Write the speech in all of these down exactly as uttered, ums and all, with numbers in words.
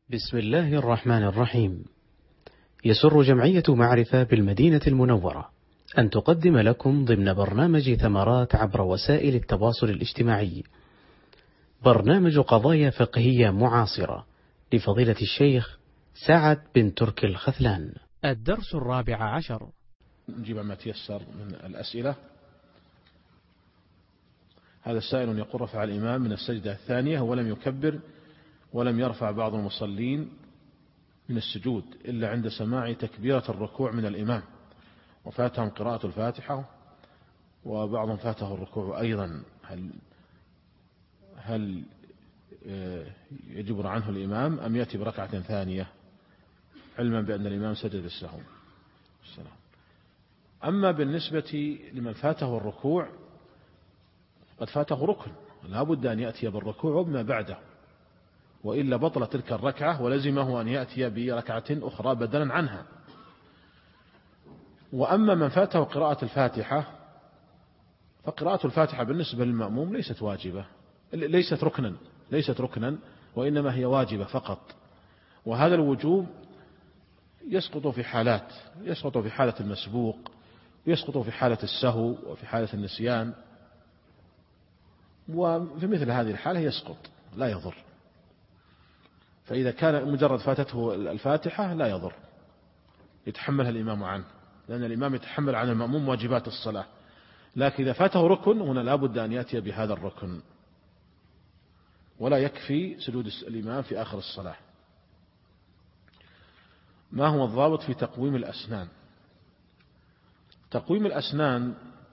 بسم الله الرحمن الرحيم. يسر جمعية معرفة بالمدينة المنورة أن تقدم لكم ضمن برنامج ثمرات عبر وسائل التواصل الاجتماعي برنامج قضايا فقهية معاصرة لفضيلة الشيخ سعد بن تركي الخثلان. الدرس الرابع عشر. نجيب ما تيسر من الأسئلة. هذا السائل يقول: رفع الإمام من السجدة الثانية ولم يكبر ولم يرفع بعض المصلين من السجود إلا عند سماع تكبيرة الركوع من الإمام، وفاتهم قراءة الفاتحة وبعضهم فاته الركوع أيضا، هل هل يجبر عنه الإمام أم يأتي بركعة ثانية علما بأن الإمام سجد السهو؟ السلام. أما بالنسبة لمن فاته الركوع قد فاته ركن، لا بد أن يأتي بالركوع وما بعده، وإلا بطل تلك الركعة ولزمه أن يأتي بركعة أخرى بدلا عنها. وأما من فاته قراءة الفاتحة فقراءة الفاتحة بالنسبة للمأموم ليست واجبة، ليست ركنا ليست ركنا وإنما هي واجبة فقط. وهذا الوجوب يسقط في حالات، يسقط في حالة المسبوق، يسقط في حالة السهو وفي حالة النسيان، وفي مثل هذه الحالة يسقط لا يضر. فإذا كان مجرد فاتته الفاتحة لا يضر، يتحملها الإمام عنه، لأن الإمام يتحمل عن المأموم واجبات الصلاة. لكن إذا فاته ركن هنا لا بد أن يأتي بهذا الركن، ولا يكفي سجود الإمام في آخر الصلاة. ما هو الضابط في تقويم الأسنان؟ تقويم الأسنان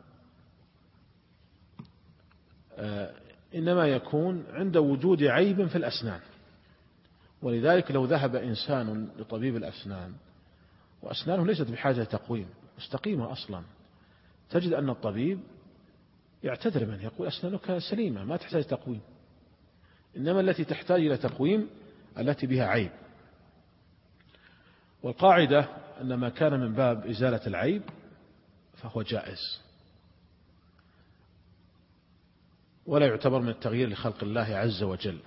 إنما يكون عند وجود عيب في الأسنان، ولذلك لو ذهب إنسان لطبيب الأسنان وأسنانه ليست بحاجة تقويم، مستقيمة أصلا، تجد أن الطبيب يعتذر منه، يقول أسنانك سليمة ما تحتاج تقويم. إنما التي تحتاج إلى تقويم التي بها عيب. والقاعدة أن ما كان من باب إزالة العيب فهو جائز، ولا يعتبر من التغيير لخلق الله عز وجل.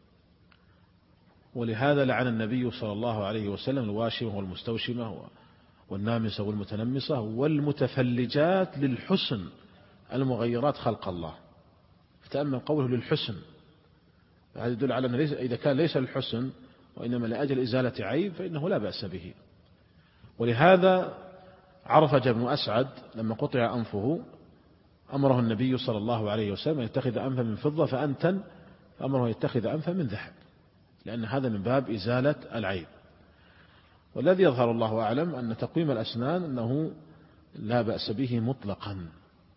ولهذا لعن النبي صلى الله عليه وسلم الواشمة والمستوشمة والنامسة والمتنمسة والمتفلجات للحسن المغيرات خلق الله. فتأمل قوله للحسن، هذا يدل على أن إذا كان ليس للحسن وإنما لأجل إزالة عيب فإنه لا بأس به. ولهذا عرفج بن أسعد لما قطع أنفه أمره النبي صلى الله عليه وسلم يتخذ أنفا من فضة فأنتن، فأمره يتخذ أنفا من ذهب، لأن هذا من باب إزالة العيب. والذي يظهر الله أعلم أن تقويم الأسنان أنه لا بأس به مطلقا.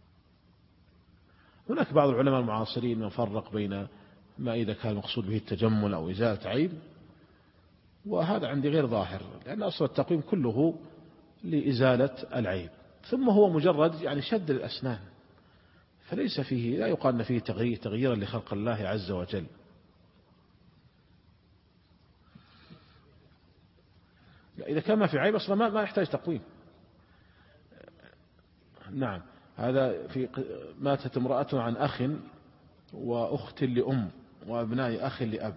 هناك بعض العلماء المعاصرين من فرق بين ما إذا كان المقصود به التجمل أو إزالة عيب، وهذا عندي غير ظاهر، لأن أصل التقويم كله لإزالة العيب، ثم هو مجرد يعني شد الأسنان، فليس فيه، لا يقال أن فيه تغيير تغييرا لخلق الله عز وجل. إذا كان ما في عيب أصلا ما, ما يحتاج تقويم. نعم. هذا في ماتت امرأة عن أخ وأخت لأم وأبناء أخ لأب.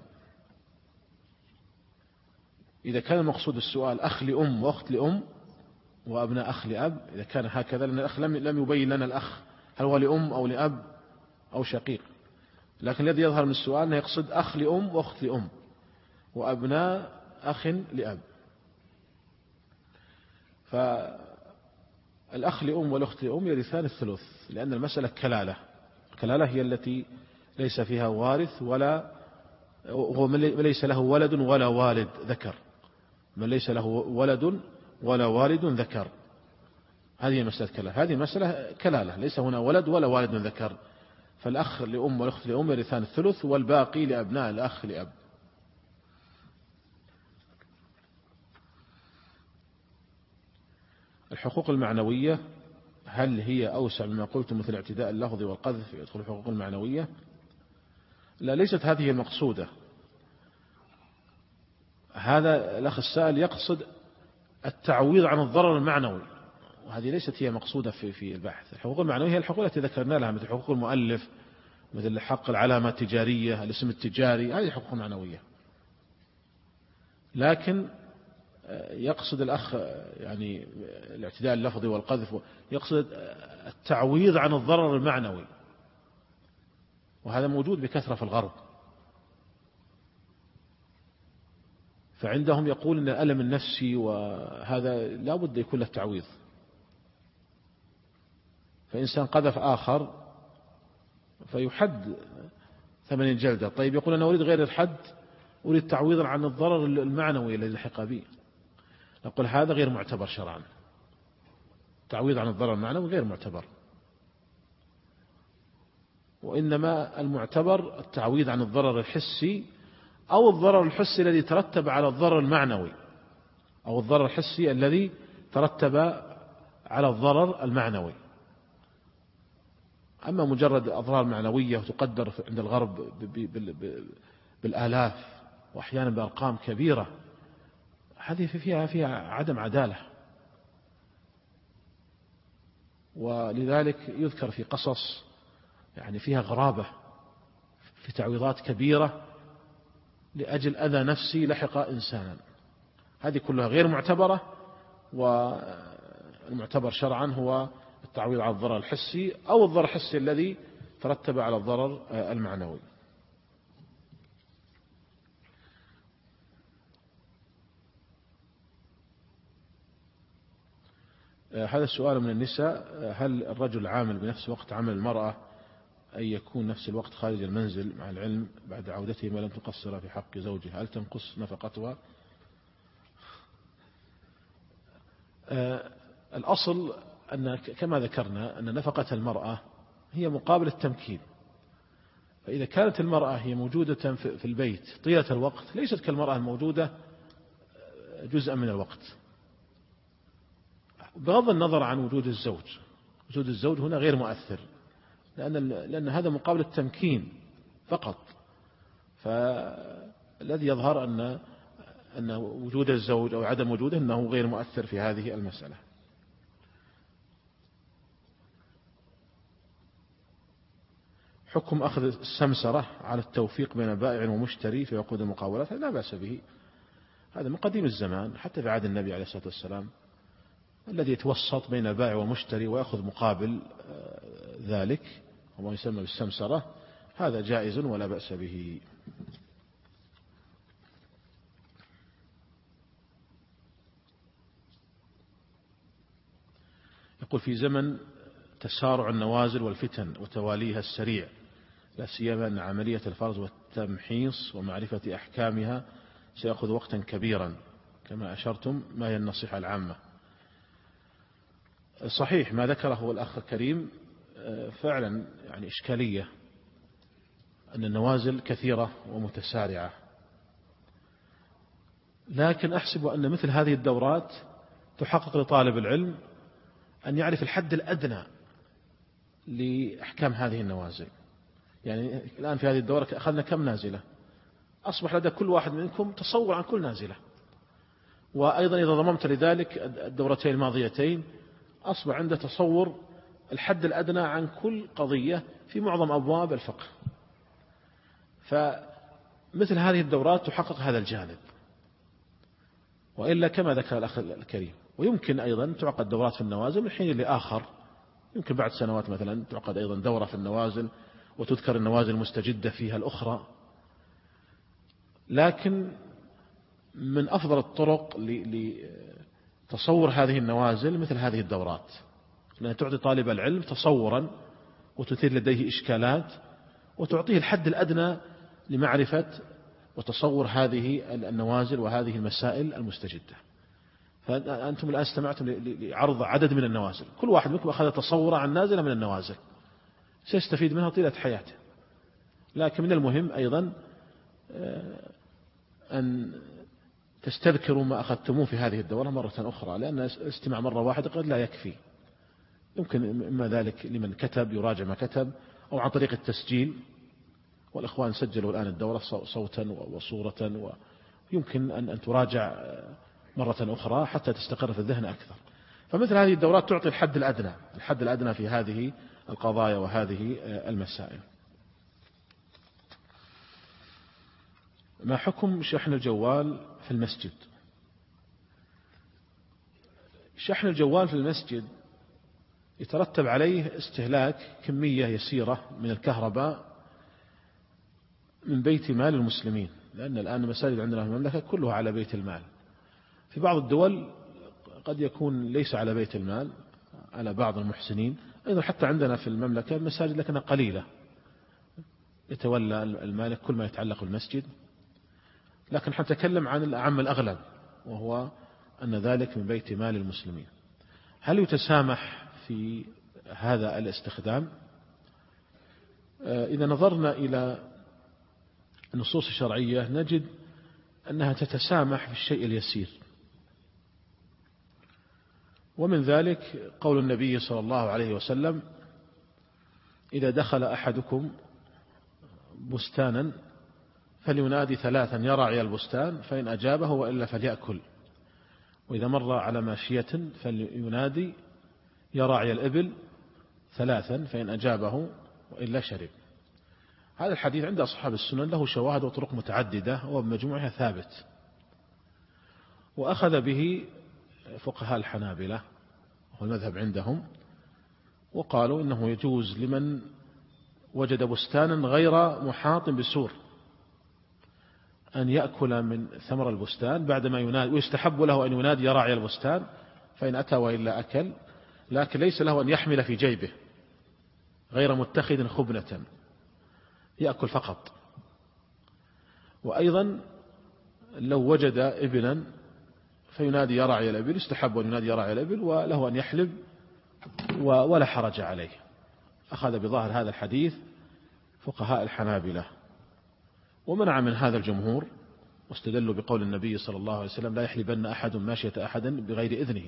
إذا كان المقصود السؤال أخ لأم وأخت لأم وأبناء أخ لأب، إذا كان هكذا، لأن الأخ لم لم يبين لنا الأخ هل هو لأم أو لأب أو شقيق، لكن الذي يظهر من السؤال أنه يقصد أخ لأم وأخت لأم وأبناء أخ لأب. فالأخ لأم والأخت لأم يرثان الثلث، لأن المسألة كلالة. الكلالة هي التي ليس فيها وارث ولا هو من ليس له ولد ولا والد ذكر، من ليس له ولد ولا والد ذكر، هذه مسألة كلالة. هذه مسألة كلالة ليس هنا ولد ولا والد ذكر، فالأخ لأم والأخت لأم يرثان الثلث والباقي لأبناء الأخ لأب. الحقوق المعنوية هل هي أوسع مما قلت مثل اعتداء اللفظ والقذف يدخل الحقوق المعنوية؟ لا، ليست هذه المقصودة. هذا الأخ السائل يقصد التعويض عن الضرر المعنوي، وهذه ليست هي مقصودة في في البحث. الحقوق المعنوية هي الحقوق التي ذكرنا لها، مثل حقوق المؤلف، مثل حق العلامة التجارية، الاسم التجاري، هذه حقوق معنوية. لكن يقصد الأخ يعني الاعتداء اللفظي والقذف، يقصد التعويض عن الضرر المعنوي، وهذا موجود بكثرة في الغرب. فعندهم يقول أن الألم النفسي وهذا لا بد يكون له تعويض. فإنسان قذف آخر فيحد ثمانين جلدة، طيب يقول أنا أريد غير الحد، أريد تعويضا عن الضرر المعنوي الذي لحق به، نقول هذا غير معتبر شرعا. تعويض عن الضرر المعنوي غير معتبر، وإنما المعتبر التعويض عن الضرر الحسي أو الضرر الحسي الذي ترتب على الضرر المعنوي، أو الضرر الحسي الذي ترتب على الضرر المعنوي. أما مجرد أضرار معنوية وتقدر عند الغرب بالآلاف وأحيانا بأرقام كبيرة، هذه فيها فيها عدم عدالة. ولذلك يذكر في قصص يعني فيها غرابة في تعويضات كبيرة لأجل أذى نفسي لحق إنسانا، هذه كلها غير معتبرة. والمعتبر شرعا هو التعويض على الضرر الحسي أو الضرر الحسي الذي ترتب على الضرر المعنوي. هذا السؤال من النساء: هل الرجل عامل بنفس وقت عمل المرأة أن يكون نفس الوقت خارج المنزل، مع العلم بعد عودته ما لم تقصر في حق زوجها، هل تنقص نفقتها؟ الأصل أن كما ذكرنا أن نفقة المرأة هي مقابل التمكين، فإذا كانت المرأة هي موجودة في البيت طيلة الوقت ليست كالمرأة الموجودة جزءا من الوقت، بغض النظر عن وجود الزوج. وجود الزوج هنا غير مؤثر، لأن لأن هذا مقابل التمكين فقط. فالذي يظهر أن أن وجود الزوج أو عدم وجوده أنه غير مؤثر في هذه المسألة. حكم أخذ السمسرة على التوفيق بين بائع ومشتري في عقود المقاولات لا بأس به، هذا من قديم الزمان حتى في عهد النبي عليه الصلاة والسلام، الذي يتوسط بين البائع والمشتري ويأخذ مقابل ذلك وما يسمى بالسمسرة، هذا جائز ولا بأس به. يقول: في زمن تسارع النوازل والفتن وتواليها السريع، لا سيما أن عملية الفرز والتمحيص ومعرفة أحكامها سيأخذ وقتا كبيرا كما أشرتم، ما هي النصيحة العامة؟ صحيح ما ذكره الأخ الكريم، فعلا يعني إشكالية أن النوازل كثيرة ومتسارعة، لكن أحسب أن مثل هذه الدورات تحقق لطالب العلم أن يعرف الحد الأدنى لأحكام هذه النوازل. يعني الآن في هذه الدورة أخذنا كم نازلة، أصبح لدى كل واحد منكم تصور عن كل نازلة، وأيضا إذا ضممت لذلك الدورتين الماضيتين أصبح عنده تصور الحد الأدنى عن كل قضية في معظم أبواب الفقه. فمثل هذه الدورات تحقق هذا الجانب، وإلا كما ذكر الأخ الكريم. ويمكن أيضا تعقد دورات في النوازل من حين لآخر، يمكن بعد سنوات مثلا تعقد أيضا دورة في النوازل وتذكر النوازل المستجدة فيها الأخرى. لكن من أفضل الطرق لتصور هذه النوازل مثل هذه الدورات، لأنها تعطي طالب العلم تصورا وتثير لديه إشكالات وتعطيه الحد الأدنى لمعرفة وتصور هذه النوازل وهذه المسائل المستجدة. فأنتم الآن استمعتم لعرض عدد من النوازل، كل واحد منكم أخذ تصور عن نازلة من النوازل سيستفيد منها طيلة حياته. لكن من المهم أيضا أن تستذكروا ما أخذتموه في هذه الدورة مرة أخرى، لأن الاستماع مرة واحدة قد لا يكفي. يمكن إما ذلك لمن كتب يراجع ما كتب، أو عن طريق التسجيل، والإخوان سجلوا الآن الدورة صوتا وصورة، ويمكن أن تراجع مرة أخرى حتى تستقر في الذهن أكثر. فمثل هذه الدورات تعطي الحد الأدنى الحد الأدنى في هذه القضايا وهذه المسائل. ما حكم شحن الجوال في المسجد؟ شحن الجوال في المسجد يترتب عليه استهلاك كمية يسيرة من الكهرباء من بيت مال المسلمين، لأن الآن المساجد عندنا في المملكة كلها على بيت المال. في بعض الدول قد يكون ليس على بيت المال، على بعض المحسنين. أيضا حتى عندنا في المملكة مساجد لكنها قليلة يتولى المالك كل ما يتعلق بالمسجد، لكن حنتكلم عن الأعم الأغلب، وهو أن ذلك من بيت مال المسلمين. هل يتسامح في هذا الاستخدام؟ إذا نظرنا إلى النصوص الشرعية نجد أنها تتسامح في الشيء اليسير، ومن ذلك قول النبي صلى الله عليه وسلم: إذا دخل أحدكم بستانا فلينادي ثلاثا يا راعي البستان فإن أجابه وإلا فليأكل، وإذا مر على ماشية فلينادي يا راعي الإبل ثلاثا فإن أجابه وإلا شرب. هذا الحديث عند أصحاب السنن له شواهد وطرق متعددة وبمجموعها ثابت، وأخذ به فقهاء الحنابلة وهو المذهب عندهم، وقالوا إنه يجوز لمن وجد بستانا غير محاط بسور أن يأكل من ثمر البستان بعدما ينادي، ويستحب له أن ينادي يا راعي البستان فإن أتى وإلا أكل، لكن ليس له أن يحمل في جيبه غير متخذ خبنة، يأكل فقط. وأيضا لو وجد إبلا فينادي يا راعي الإبل، يستحب أن ينادي يا راعي الإبل وله أن يحلب ولا حرج عليه. أخذ بظاهر هذا الحديث فقهاء الحنابلة، ومنع من هذا الجمهور، واستدلوا بقول النبي صلى الله عليه وسلم: لا يحلبن أحد ماشية أحد بغير إذنه.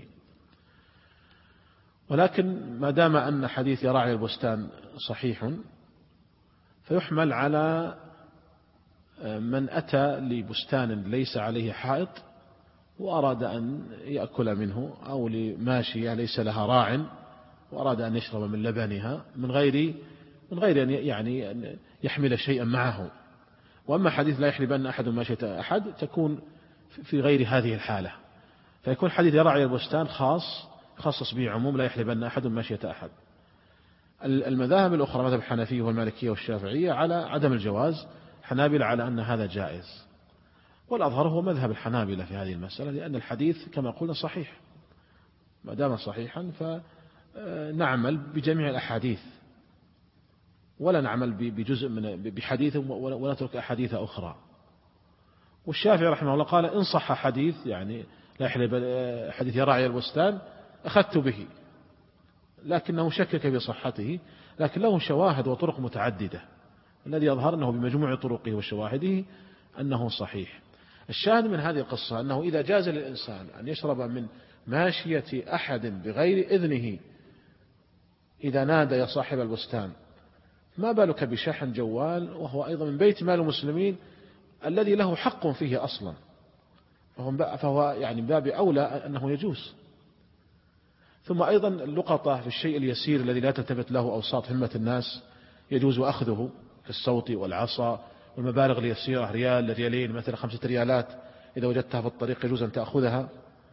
ولكن ما دام أن حديث يا راعي البستان صحيح، فيحمل على من أتى لبستان ليس عليه حائط وأراد أن يأكل منه، أو لماشية ليس لها راع وأراد أن يشرب من لبنها من غير من غير أن يعني أن يحمل شيئا معه. وأما حديث لا يحلبن أحد ماشية أحد تكون في غير هذه الحالة، فيكون حديث يا راعي البستان خاص خصص به عموم لا يحلبن أحد ماشية أحد. المذاهب الأخرى مذهب الحنفية والمالكية والشافعية على عدم الجواز، حنابلة على أن هذا جائز، والأظهر هو مذهب الحنابلة في هذه المسألة، لأن الحديث كما قلنا صحيح، ما دام صحيحا فنعمل بجميع الأحاديث ولا نعمل بجزء من بحديث ونترك أحاديث أخرى. والشافعي رحمه الله قال: إن صح حديث يعني لا يحلب حديث يا راعي البستان أخذت به، لكنه شكك بصحته، لكن له شواهد وطرق متعددة، الذي يظهر أنه بمجموع طرقه وشواهده أنه صحيح. الشاهد من هذه القصة أنه إذا جاز للإنسان أن يشرب من ماشية أحد بغير إذنه إذا نادى يا صاحب البستان، ما بالك بشحن جوال وهو أيضا من بيت مال المسلمين الذي له حق فيه أصلا، فهو يعني من باب أولى أنه يجوز. ثم أيضا اللقطة في الشيء اليسير الذي لا تلتفت له أوساط همة الناس يجوز أخذه كالصوت والعصا، والمبالغ اليسيرة ريال ريالين مثلا خمسة ريالات إذا وجدتها في الطريق يجوز أن تأخذها.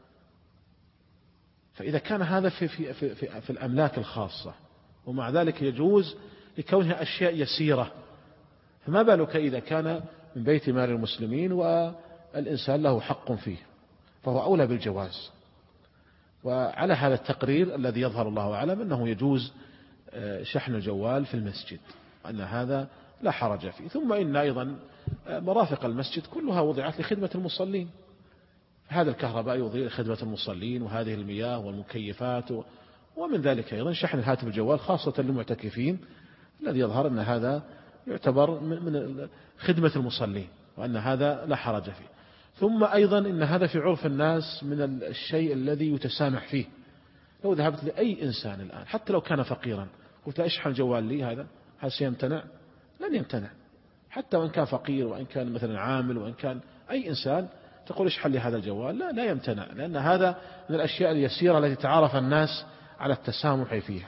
فإذا كان هذا في, في, في, في, في الأملاك الخاصة ومع ذلك يجوز لكونها أشياء يسيرة، فما بالك إذا كان من بيت مال المسلمين والإنسان له حق فيه، فهو أولى بالجواز. وعلى هذا التقرير الذي يظهر الله أعلم أنه يجوز شحن الجوال في المسجد، أن هذا لا حرج فيه. ثم إن أيضا مرافق المسجد كلها وضعت لخدمة المصلين، هذا الكهرباء يضيء لخدمة المصلين، وهذه المياه والمكيفات، ومن ذلك أيضا شحن الهاتف الجوال خاصة للمعتكفين، الذي يظهر أن هذا يعتبر من خدمة المصلين، وأن هذا لا حرج فيه. ثم أيضا إن هذا في عرف الناس من الشيء الذي يتسامح فيه. لو ذهبت لأي إنسان الآن حتى لو كان فقيرا قلت اشحن الجوال لي، هذا هل سيمتنع؟ لن يمتنع، حتى وإن كان فقير وإن كان مثلا عامل وإن كان أي إنسان تقول اشحن لي هذا الجوال، لا لا يمتنع، لأن هذا من الأشياء اليسيرة التي تعارف الناس على التسامح فيها.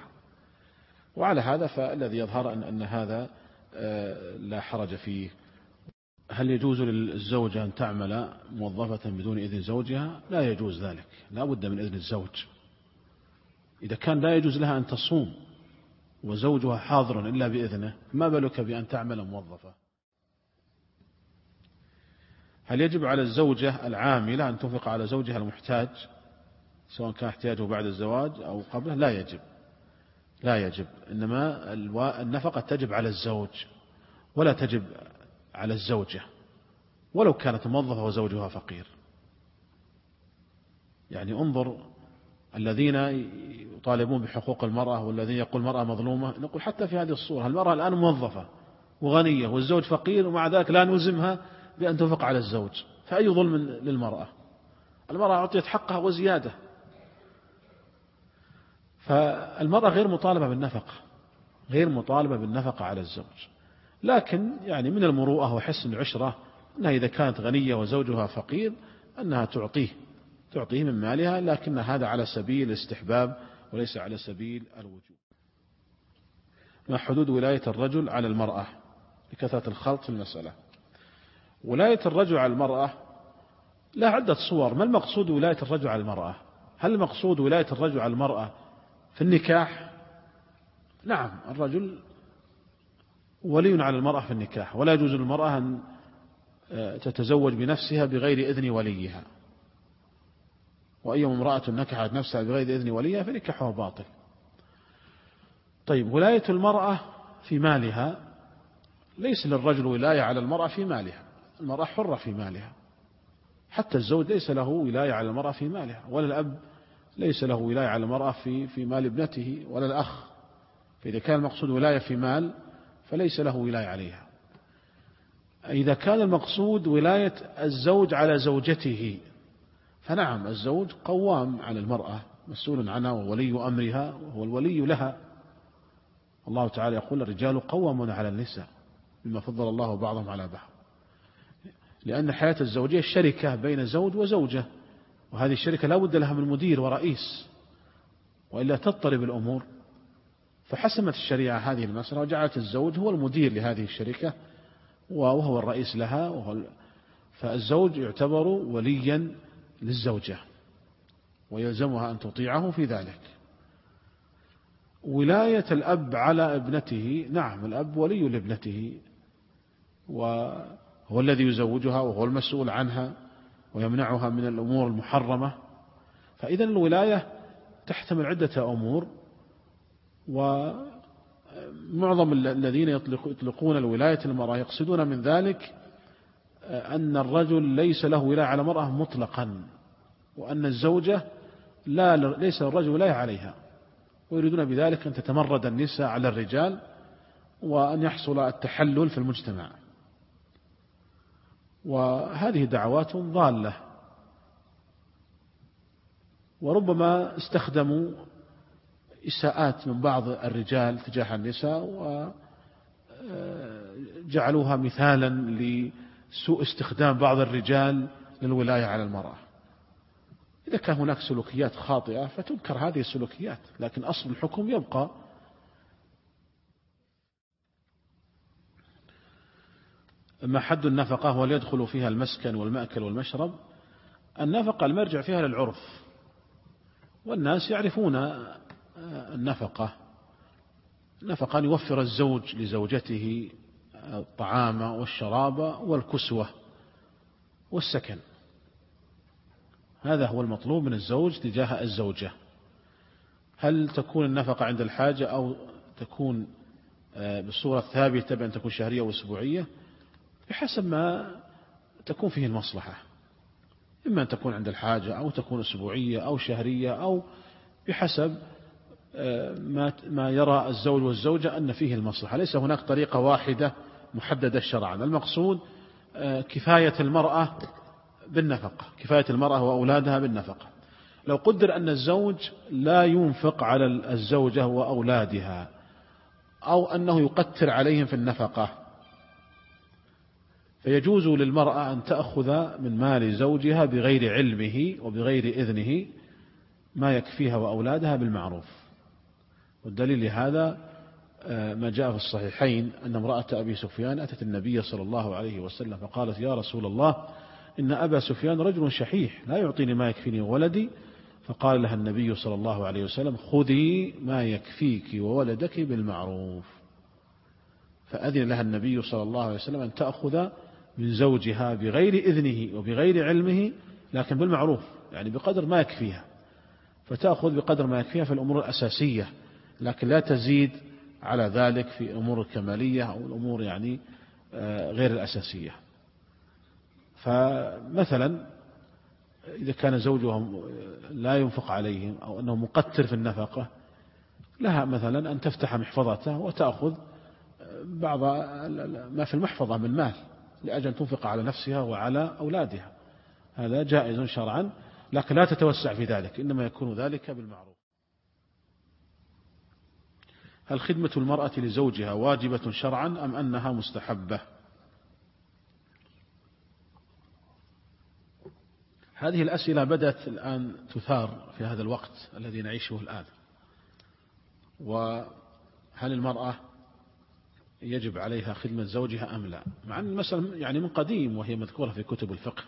وعلى هذا فالذي يظهر أن, أن هذا لا حرج فيه. هل يجوز للزوجة أن تعمل موظفة بدون إذن زوجها؟ لا يجوز ذلك، لا بد من إذن الزوج. إذا كان لا يجوز لها أن تصوم وزوجها حاضر إلا بإذنه، ما بالك بأن تعمل موظفة؟ هل يجب على الزوجة العاملة أن تنفق على زوجها المحتاج سواء كان احتياجه بعد الزواج أو قبله؟ لا يجب، لا يجب، إنما النفقة تجب على الزوج ولا تجب على الزوجة ولو كانت موظفة وزوجها فقير. يعني انظر الذين يطالبون بحقوق المرأة والذين يقول المرأة مظلومة، نقول حتى في هذه الصورة المرأة الآن موظفة وغنية والزوج فقير ومع ذلك لا نلزمها بأن تنفق على الزوج، فأي ظلم للمرأة؟ المرأة أعطيت حقها وزيادة. فالمرأة غير مطالبة بالنفقة، غير مطالبة بالنفقة على الزوج، لكن يعني من المروءة وحسن العشرة أنها إذا كانت غنية وزوجها فقير أنها تعطيه تعطيه من مالها، لكن هذا على سبيل الاستحباب وليس على سبيل الوجوب. ما حدود ولاية الرجل على المرأة لكثرة الخلط في المسألة؟ ولاية الرجل على المرأة لا عدة صور. ما المقصود ولاية الرجل على المرأة؟ هل المقصود ولاية الرجل على المرأة في النكاح؟ نعم، الرجل ولي على المرأة في النكاح، ولا يجوز للمرأة أن تتزوج بنفسها بغير إذن وليها، وأي امرأة نكحت نفسها بغير إذن وليها فنكاحها باطل. طيب، ولاية المرأة في مالها، ليس للرجل ولاية على المرأة في مالها، المرأة حرة في مالها، حتى الزوج ليس له ولاية على المرأة في مالها، ولا الأب ليس له ولاية على المرأة في في مال ابنته، ولا الأخ. فإذا كان المقصود ولاية في مال فليس له ولاية عليها. إذا كان المقصود ولاية الزوج على زوجته فنعم، الزوج قوام على المرأة، مسؤول عنها وولي أمرها وهو الولي لها. الله تعالى يقول الرجال قوامون على النساء بما فضل الله بعضهم على بعض، لأن الحياة الزوجية شركة بين زوج وزوجة، وهذه الشركة لا بد لها من مدير ورئيس، وإلا تضطرب الأمور. فحسمت الشريعة هذه المسألة وجعلت الزوج هو المدير لهذه الشركة وهو الرئيس لها، وهو فالزوج يعتبر وليا للزوجة ويلزمها أن تطيعه في ذلك. ولاية الأب على ابنته، نعم، الأب ولي لابنته وهو الذي يزوجها وهو المسؤول عنها ويمنعها من الأمور المحرمة. فإذا الولاية تحتمل عدة أمور، ومعظم الذين يطلقون الولاية المرأة يقصدون من ذلك أن الرجل ليس له ولاية على المرأة مطلقا، وأن الزوجة لا ليس الرجل ولاية عليها، ويريدون بذلك أن تتمرد النساء على الرجال وأن يحصل التحلل في المجتمع. وهذه دعوات ضالة، وربما استخدموا إساءات من بعض الرجال تجاه النساء وجعلوها مثالا لسوء استخدام بعض الرجال للولاية على المرأة. إذا كان هناك سلوكيات خاطئة فتنكر هذه السلوكيات، لكن أصل الحكم يبقى. أما حد النفقة وليدخل فيها المسكن والمأكل والمشرب، النفقة المرجع فيها للعرف، والناس يعرفون النفقة. النفقة أن يوفر الزوج لزوجته الطعام والشراب والكسوة والسكن، هذا هو المطلوب من الزوج تجاه الزوجة. هل تكون النفقة عند الحاجة أو تكون بالصورة الثابتة بأن تكون شهرية وأسبوعية؟ بحسب ما تكون فيه المصلحة، إما أن تكون عند الحاجة أو تكون أسبوعية أو شهرية، أو بحسب ما يرى الزوج والزوجة أن فيه المصلحة. ليس هناك طريقة واحدة محددة شرعا. المقصود كفاية المرأة بالنفقة، كفاية المرأة وأولادها بالنفقة. لو قدر أن الزوج لا ينفق على الزوجة وأولادها، أو أنه يقتر عليهم في النفقة، فيجوز للمرأة أن تأخذ من مال زوجها بغير علمه وبغير إذنه ما يكفيها وأولادها بالمعروف. والدليل لهذا ما جاء في الصحيحين أن امرأة أبي سفيان أتت النبي صلى الله عليه وسلم فقالت يا رسول الله إن أبا سفيان رجل شحيح لا يعطيني ما يكفيني وولدي، فقال لها النبي صلى الله عليه وسلم خذي ما يكفيك وولدك بالمعروف. فأذن لها النبي صلى الله عليه وسلم أن تأخذ من زوجها بغير إذنه وبغير علمه، لكن بالمعروف، يعني بقدر ما يكفيها، فتأخذ بقدر ما يكفيها في الأمور الأساسية، لكن لا تزيد على ذلك في أمور الكمالية أو الأمور يعني غير الأساسية. فمثلا إذا كان زوجهم لا ينفق عليهم أو أنه مقتر في النفقة، لها مثلا أن تفتح محفظته وتأخذ بعض ما في المحفظة من مال لأجل أن تنفق على نفسها وعلى أولادها، هذا جائز شرعا، لكن لا تتوسع في ذلك، إنما يكون ذلك بالمعروف. هل خدمة المرأة لزوجها واجبة شرعا أم أنها مستحبة؟ هذه الأسئلة بدأت الآن تثار في هذا الوقت الذي نعيشه الآن. وهل المرأة يجب عليها خدمة زوجها أم لا؟ مع أن المسألة يعني من قديم وهي مذكورة في كتب الفقه،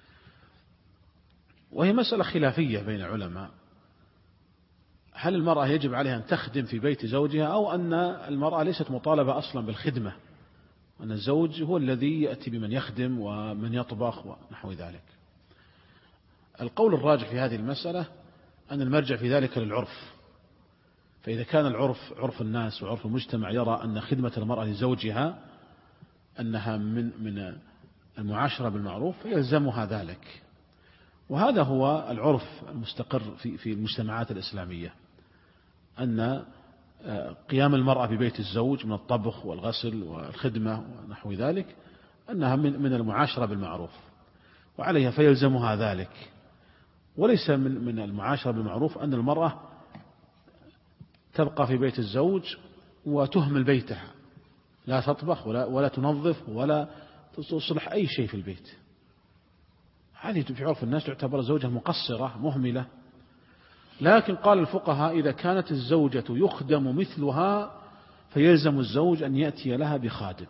وهي مسألة خلافية بين العلماء. هل المرأة يجب عليها أن تخدم في بيت زوجها، أو أن المرأة ليست مطالبة أصلا بالخدمة، أن الزوج هو الذي يأتي بمن يخدم ومن يطبخ ونحو ذلك؟ القول الراجح في هذه المسألة أن المرجع في ذلك للعرف. فإذا كان العرف عرف الناس وعرف المجتمع يرى أن خدمة المرأة لزوجها أنها من من المعاشرة بالمعروف فيلزمها ذلك، وهذا هو العرف المستقر في في المجتمعات الإسلامية، أن قيام المرأة ببيت الزوج من الطبخ والغسل والخدمة ونحو ذلك أنها من من المعاشرة بالمعروف، وعليها فيلزمها ذلك. وليس من من المعاشرة بالمعروف أن المرأة تبقى في بيت الزوج وتهمل بيتها، لا تطبخ ولا ولا تنظف ولا تصلح أي شيء في البيت. هذه في عرف الناس تعتبر زوجة مقصرة مهملة. لكن قال الفقهاء إذا كانت الزوجة يخدم مثلها فيلزم الزوج أن يأتي لها بخادم.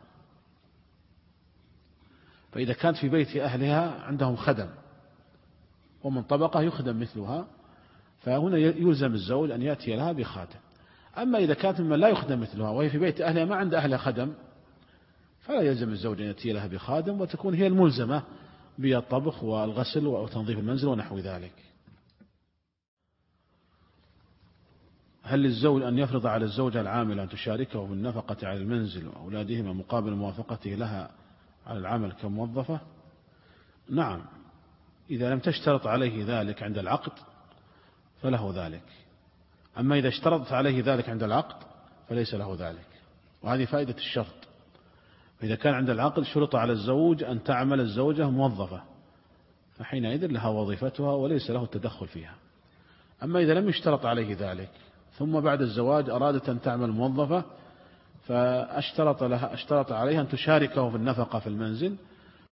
فإذا كانت في بيت أهلها عندهم خدم ومن طبقة يخدم مثلها، فهنا يلزم الزوج أن يأتي لها بخادم. أما إذا كانت ممن لا يخدم مثلها وهي في بيت أهلها ما عند أهلها خدم، فلا يلزم الزوج أن يأتي لها بخادم، وتكون هي الملزمة بالطبخ والغسل وتنظيف المنزل ونحو ذلك. هل للزوج أن يفرض على الزوجة العاملة أن تشاركه في النفقة على المنزل وأولادهما مقابل موافقته لها على العمل كموظفة؟ نعم، إذا لم تشترط عليه ذلك عند العقد فله ذلك. أما إذا اشترطت عليه ذلك عند العقد فليس له ذلك، وهذه فائدة الشرط. فإذا كان عند العقد شرط على الزوج أن تعمل الزوجة موظفة، فحينئذ لها وظيفتها وليس له التدخل فيها. أما إذا لم يشترط عليه ذلك ثم بعد الزواج أرادت أن تعمل موظفة، فاشترط لها اشترط عليها أن تشاركه في النفقة في المنزل،